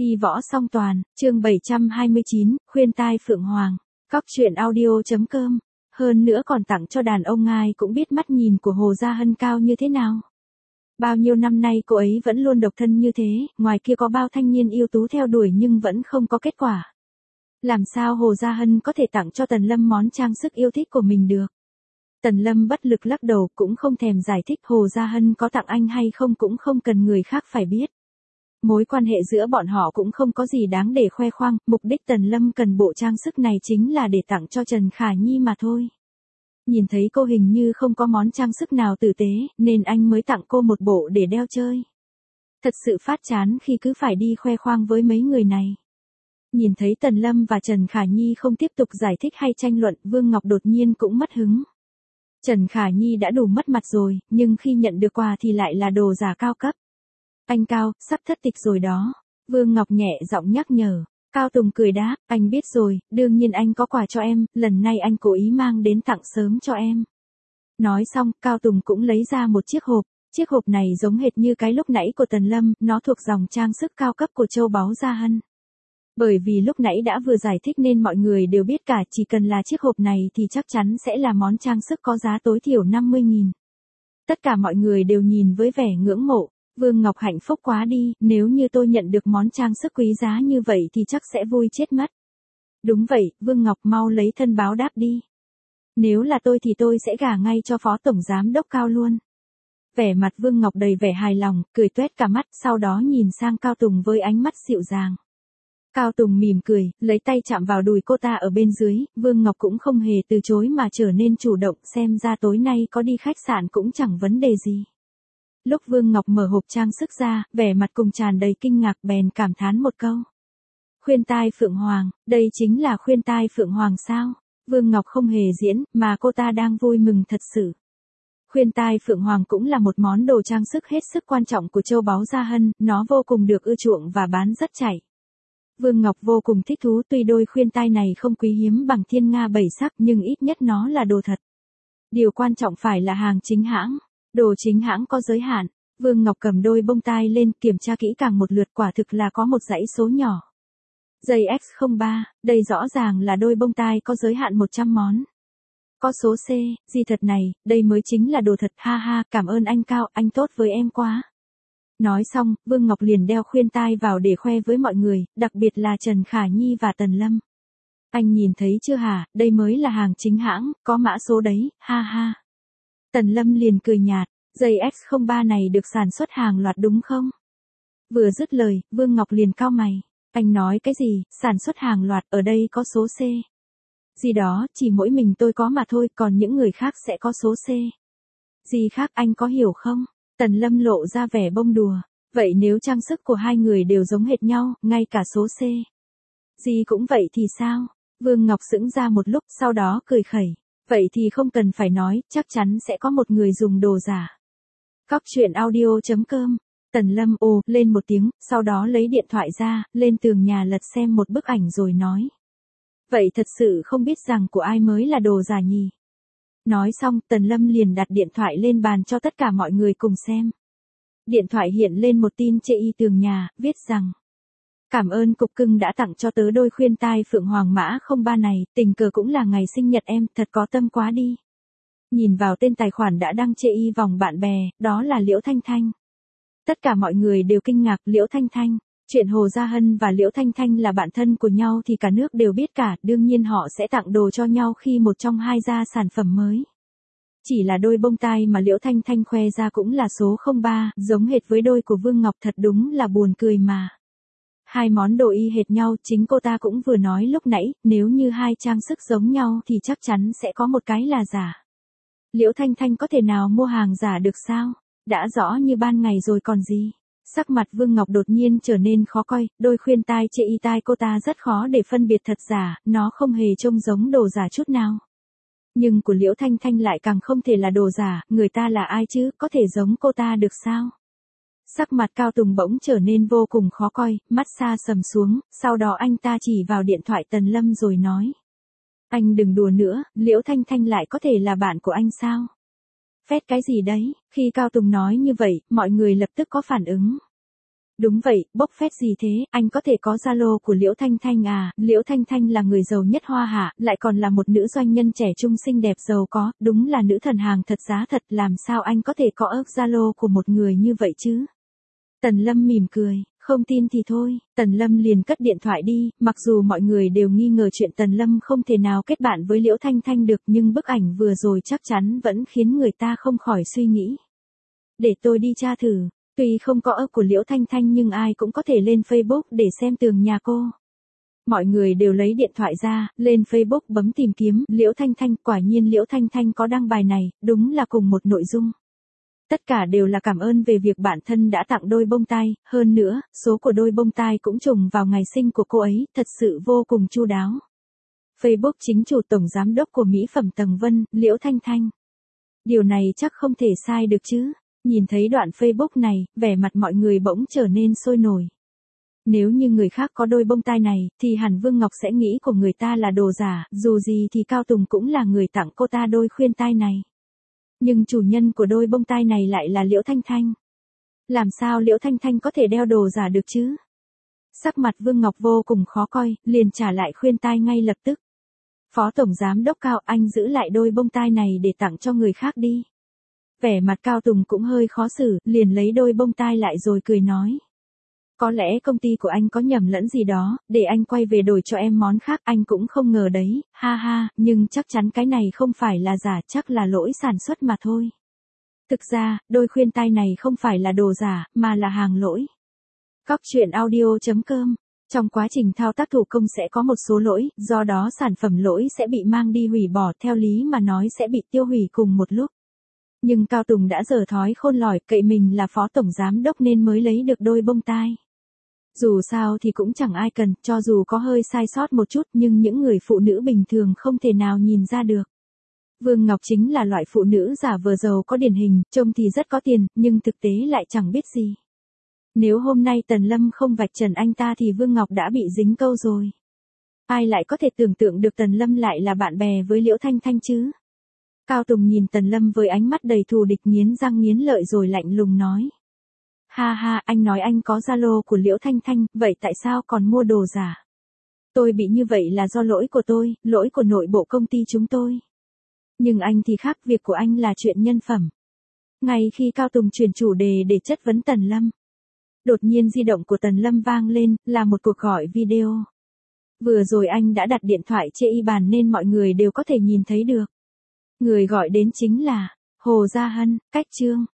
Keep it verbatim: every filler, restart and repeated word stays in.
Y võ song toàn, chương bảy trăm hai mươi chín, khuyên tai Phượng Hoàng. Cóc truyện audio.com. Hơn nữa còn tặng cho đàn ông ai cũng biết mắt nhìn của Hồ Gia Hân cao như thế nào. Bao nhiêu năm nay cô ấy vẫn luôn độc thân như thế, ngoài kia có bao thanh niên yêu tú theo đuổi nhưng vẫn không có kết quả. Làm sao Hồ Gia Hân có thể tặng cho Tần Lâm món trang sức yêu thích của mình được? Tần Lâm bất lực lắc đầu, cũng không thèm giải thích Hồ Gia Hân có tặng anh hay không cũng không cần người khác phải biết. Mối quan hệ giữa bọn họ cũng không có gì đáng để khoe khoang, mục đích Tần Lâm cần bộ trang sức này chính là để tặng cho Trần Khả Nhi mà thôi. Nhìn thấy cô hình như không có món trang sức nào tử tế, nên anh mới tặng cô một bộ để đeo chơi. Thật sự phát chán khi cứ phải đi khoe khoang với mấy người này. Nhìn thấy Tần Lâm và Trần Khả Nhi không tiếp tục giải thích hay tranh luận, Vương Ngọc đột nhiên cũng mất hứng. Trần Khả Nhi đã đủ mất mặt rồi, nhưng khi nhận được quà thì lại là đồ giả cao cấp. Anh Cao, sắp thất tịch rồi đó. Vương Ngọc nhẹ giọng nhắc nhở. Cao Tùng cười đáp, anh biết rồi, đương nhiên anh có quà cho em, lần này anh cố ý mang đến tặng sớm cho em. Nói xong, Cao Tùng cũng lấy ra một chiếc hộp. Chiếc hộp này giống hệt như cái lúc nãy của Tần Lâm, nó thuộc dòng trang sức cao cấp của châu báu Gia Hân. Bởi vì lúc nãy đã vừa giải thích nên mọi người đều biết cả, chỉ cần là chiếc hộp này thì chắc chắn sẽ là món trang sức có giá tối thiểu năm mươi nghìn. Tất cả mọi người đều nhìn với vẻ ngưỡng mộ. Vương Ngọc hạnh phúc quá đi, nếu như tôi nhận được món trang sức quý giá như vậy thì chắc sẽ vui chết mất. Đúng vậy, Vương Ngọc mau lấy thân báo đáp đi. Nếu là tôi thì tôi sẽ gả ngay cho phó tổng giám đốc Cao luôn. Vẻ mặt Vương Ngọc đầy vẻ hài lòng, cười toét cả mắt, sau đó nhìn sang Cao Tùng với ánh mắt dịu dàng. Cao Tùng mỉm cười, lấy tay chạm vào đùi cô ta ở bên dưới, Vương Ngọc cũng không hề từ chối mà trở nên chủ động, xem ra tối nay có đi khách sạn cũng chẳng vấn đề gì. Lúc Vương Ngọc mở hộp trang sức ra, vẻ mặt cùng tràn đầy kinh ngạc, bèn cảm thán một câu. Khuyên tai Phượng Hoàng, đây chính là khuyên tai Phượng Hoàng sao? Vương Ngọc không hề diễn, mà cô ta đang vui mừng thật sự. Khuyên tai Phượng Hoàng cũng là một món đồ trang sức hết sức quan trọng của châu báu Gia Hân, nó vô cùng được ưa chuộng và bán rất chạy. Vương Ngọc vô cùng thích thú, tuy đôi khuyên tai này không quý hiếm bằng thiên nga bảy sắc nhưng ít nhất nó là đồ thật. Điều quan trọng phải là hàng chính hãng. Đồ chính hãng có giới hạn. Vương Ngọc cầm đôi bông tai lên, kiểm tra kỹ càng một lượt, quả thực là có một dãy số nhỏ. J X không ba, đây rõ ràng là đôi bông tai có giới hạn một trăm món. Có số C, gì thật này, đây mới chính là đồ thật, ha ha, cảm ơn anh Cao, anh tốt với em quá. Nói xong, Vương Ngọc liền đeo khuyên tai vào để khoe với mọi người, đặc biệt là Trần Khả Nhi và Tần Lâm. Anh nhìn thấy chưa hả, đây mới là hàng chính hãng, có mã số đấy, ha ha. Tần Lâm liền cười nhạt, J X không ba này được sản xuất hàng loạt đúng không? Vừa dứt lời, Vương Ngọc liền cau mày. Anh nói cái gì, sản xuất hàng loạt, ở đây có số C. Gì đó, chỉ mỗi mình tôi có mà thôi, còn những người khác sẽ có số C. Gì khác anh có hiểu không? Tần Lâm lộ ra vẻ bông đùa. Vậy nếu trang sức của hai người đều giống hệt nhau, ngay cả số C. Gì cũng vậy thì sao? Vương Ngọc sững ra một lúc, sau đó cười khẩy. Vậy thì không cần phải nói, chắc chắn sẽ có một người dùng đồ giả. Cóc truyện audio.com. Tần Lâm ồ lên một tiếng, sau đó lấy điện thoại ra, lên tường nhà lật xem một bức ảnh rồi nói. Vậy thật sự không biết rằng của ai mới là đồ giả nhỉ? Nói xong, Tần Lâm liền đặt điện thoại lên bàn cho tất cả mọi người cùng xem. Điện thoại hiện lên một tin chê y tường nhà, viết rằng. Cảm ơn cục cưng đã tặng cho tớ đôi khuyên tai Phượng Hoàng mã không ba này, tình cờ cũng là ngày sinh nhật em, thật có tâm quá đi. Nhìn vào tên tài khoản đã đăng chê y vòng bạn bè, đó là Liễu Thanh Thanh. Tất cả mọi người đều kinh ngạc, Liễu Thanh Thanh. Chuyện Hồ Gia Hân và Liễu Thanh Thanh là bạn thân của nhau thì cả nước đều biết cả, đương nhiên họ sẽ tặng đồ cho nhau khi một trong hai ra sản phẩm mới. Chỉ là đôi bông tai mà Liễu Thanh Thanh khoe ra cũng là số không ba, giống hệt với đôi của Vương Ngọc, thật đúng là buồn cười mà. Hai món đồ y hệt nhau, chính cô ta cũng vừa nói lúc nãy, nếu như hai trang sức giống nhau thì chắc chắn sẽ có một cái là giả. Liễu Thanh Thanh có thể nào mua hàng giả được sao? Đã rõ như ban ngày rồi còn gì. Sắc mặt Vương Ngọc đột nhiên trở nên khó coi, đôi khuyên tai chê y tai cô ta rất khó để phân biệt thật giả, nó không hề trông giống đồ giả chút nào. Nhưng của Liễu Thanh Thanh lại càng không thể là đồ giả, người ta là ai chứ, có thể giống cô ta được sao? Sắc mặt Cao Tùng bỗng trở nên vô cùng khó coi, mắt xa sầm xuống, sau đó anh ta chỉ vào điện thoại Tần Lâm rồi nói. Anh đừng đùa nữa, Liễu Thanh Thanh lại có thể là bạn của anh sao? Phét cái gì đấy? Khi Cao Tùng nói như vậy, mọi người lập tức có phản ứng. Đúng vậy, bốc phét gì thế, anh có thể có Zalo của Liễu Thanh Thanh à, Liễu Thanh Thanh là người giàu nhất Hoa Hạ, lại còn là một nữ doanh nhân trẻ trung xinh đẹp giàu có, đúng là nữ thần hàng thật giá thật, làm sao anh có thể có ước Zalo của một người như vậy chứ? Tần Lâm mỉm cười, không tin thì thôi, Tần Lâm liền cất điện thoại đi, mặc dù mọi người đều nghi ngờ chuyện Tần Lâm không thể nào kết bạn với Liễu Thanh Thanh được nhưng bức ảnh vừa rồi chắc chắn vẫn khiến người ta không khỏi suy nghĩ. Để tôi đi tra thử. Tuy không có ơ của Liễu Thanh Thanh nhưng ai cũng có thể lên Facebook để xem tường nhà cô. Mọi người đều lấy điện thoại ra, lên Facebook bấm tìm kiếm Liễu Thanh Thanh, quả nhiên Liễu Thanh Thanh có đăng bài này, đúng là cùng một nội dung. Tất cả đều là cảm ơn về việc bản thân đã tặng đôi bông tai, hơn nữa, số của đôi bông tai cũng trùng vào ngày sinh của cô ấy, thật sự vô cùng chu đáo. Facebook chính chủ tổng giám đốc của mỹ phẩm Tầng Vân, Liễu Thanh Thanh. Điều này chắc không thể sai được chứ. Nhìn thấy đoạn Facebook này, vẻ mặt mọi người bỗng trở nên sôi nổi. Nếu như người khác có đôi bông tai này, thì hẳn Vương Ngọc sẽ nghĩ của người ta là đồ giả, dù gì thì Cao Tùng cũng là người tặng cô ta đôi khuyên tai này. Nhưng chủ nhân của đôi bông tai này lại là Liễu Thanh Thanh. Làm sao Liễu Thanh Thanh có thể đeo đồ giả được chứ? Sắc mặt Vương Ngọc vô cùng khó coi, liền trả lại khuyên tai ngay lập tức. Phó Tổng Giám Đốc Cao, anh giữ lại đôi bông tai này để tặng cho người khác đi. Vẻ mặt Cao Tùng cũng hơi khó xử, liền lấy đôi bông tai lại rồi cười nói. Có lẽ công ty của anh có nhầm lẫn gì đó, để anh quay về đổi cho em món khác, anh cũng không ngờ đấy, ha ha, nhưng chắc chắn cái này không phải là giả, chắc là lỗi sản xuất mà thôi. Thực ra, đôi khuyên tai này không phải là đồ giả, mà là hàng lỗi. Cóc truyện audio chấm com. Trong quá trình thao tác thủ công sẽ có một số lỗi, do đó sản phẩm lỗi sẽ bị mang đi hủy bỏ, theo lý mà nói sẽ bị tiêu hủy cùng một lúc. Nhưng Cao Tùng đã dở thói khôn lỏi, cậy mình là phó tổng giám đốc nên mới lấy được đôi bông tai. Dù sao thì cũng chẳng ai cần, cho dù có hơi sai sót một chút nhưng những người phụ nữ bình thường không thể nào nhìn ra được. Vương Ngọc chính là loại phụ nữ giả vờ giàu có điển hình, trông thì rất có tiền, nhưng thực tế lại chẳng biết gì. Nếu hôm nay Tần Lâm không vạch trần anh ta thì Vương Ngọc đã bị dính câu rồi. Ai lại có thể tưởng tượng được Tần Lâm lại là bạn bè với Liễu Thanh Thanh chứ? Cao Tùng nhìn Tần Lâm với ánh mắt đầy thù địch nghiến răng nghiến lợi rồi lạnh lùng nói. Ha ha, anh nói anh có Zalo của Liễu Thanh Thanh, vậy tại sao còn mua đồ giả? Tôi bị như vậy là do lỗi của tôi, lỗi của nội bộ công ty chúng tôi. Nhưng anh thì khác, việc của anh là chuyện nhân phẩm. Ngay khi Cao Tùng chuyển chủ đề để chất vấn Tần Lâm, đột nhiên di động của Tần Lâm vang lên, là một cuộc gọi video. Vừa rồi anh đã đặt điện thoại chê y bàn nên mọi người đều có thể nhìn thấy được. Người gọi đến chính là Hồ Gia Hân, cách chương.